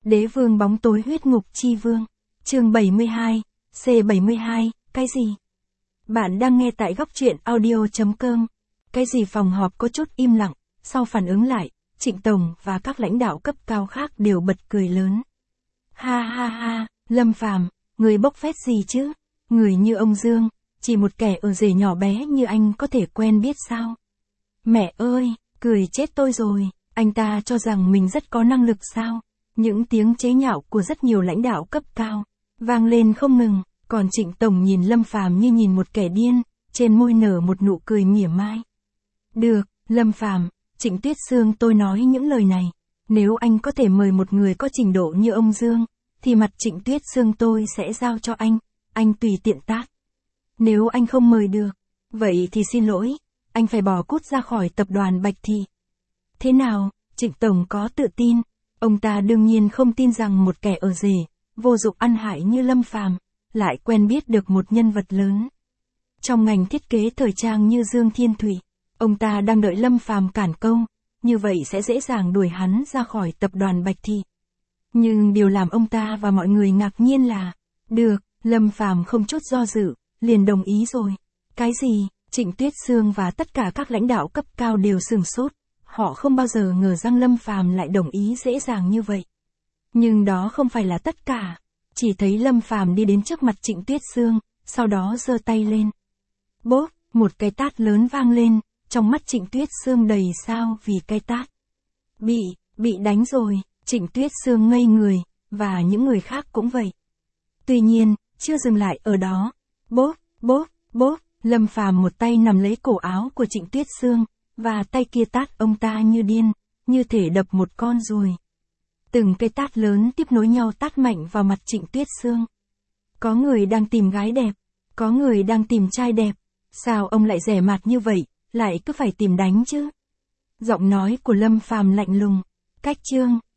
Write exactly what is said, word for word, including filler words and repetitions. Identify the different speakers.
Speaker 1: Đế vương bóng tối huyết ngục chi vương. Chương bảy mươi hai, C bảy mươi hai, cái gì? Bạn đang nghe tại góc truyện audio.com. Cái gì phòng họp có chút im lặng, sau phản ứng lại, Trịnh Tổng và các lãnh đạo cấp cao khác đều bật cười lớn. Ha ha ha, Lâm Phàm, người bốc phét gì chứ? Người như ông Dương, chỉ một kẻ ở rể nhỏ bé như anh có thể quen biết sao? Mẹ ơi, cười chết tôi rồi, anh ta cho rằng mình rất có năng lực sao? Những tiếng chế nhạo của rất nhiều lãnh đạo cấp cao vang lên không ngừng, còn Trịnh Tổng nhìn Lâm Phàm như nhìn một kẻ điên, trên môi nở một nụ cười mỉa mai. Được, Lâm Phàm, Trịnh Tuyết Sương tôi nói những lời này, nếu anh có thể mời một người có trình độ như ông Dương, thì mặt Trịnh Tuyết Sương tôi sẽ giao cho anh, anh tùy tiện tác. Nếu anh không mời được, vậy thì xin lỗi, anh phải bỏ cút ra khỏi tập đoàn Bạch Thị. Thế nào, Trịnh Tổng có tự tin? Ông ta đương nhiên không tin rằng một kẻ ở rể, vô dụng ăn hại như Lâm Phàm lại quen biết được một nhân vật lớn trong ngành thiết kế thời trang như Dương Thiên Thụy. Ông ta đang đợi Lâm Phàm cản câu, như vậy sẽ dễ dàng đuổi hắn ra khỏi tập đoàn Bạch Thị. Nhưng điều làm ông ta và mọi người ngạc nhiên là, được, Lâm Phàm không chút do dự, liền đồng ý rồi. Cái gì? Trịnh Tuyết Sương và tất cả các lãnh đạo cấp cao đều sửng sốt, họ không bao giờ ngờ rằng Lâm Phàm lại đồng ý dễ dàng như vậy. Nhưng đó không phải là tất cả, chỉ thấy Lâm Phàm đi đến trước mặt Trịnh Tuyết Sương, sau đó giơ tay lên. Bốp, một cái tát lớn vang lên, trong mắt Trịnh Tuyết Sương đầy sao vì cái tát. Bị, bị đánh rồi, Trịnh Tuyết Sương ngây người, và những người khác cũng vậy. Tuy nhiên, chưa dừng lại ở đó. Bốp, bốp, bốp, Lâm Phàm một tay nắm lấy cổ áo của Trịnh Tuyết Sương, và tay kia tát ông ta như điên, như thể đập một con ruồi. Từng cái tát lớn tiếp nối nhau tát mạnh vào mặt Trịnh Tuyết Sương. Có người đang tìm gái đẹp, có người đang tìm trai đẹp, sao ông lại rẻ mạt như vậy, lại cứ phải tìm đánh chứ? Giọng nói của Lâm Phàm lạnh lùng, cách chương,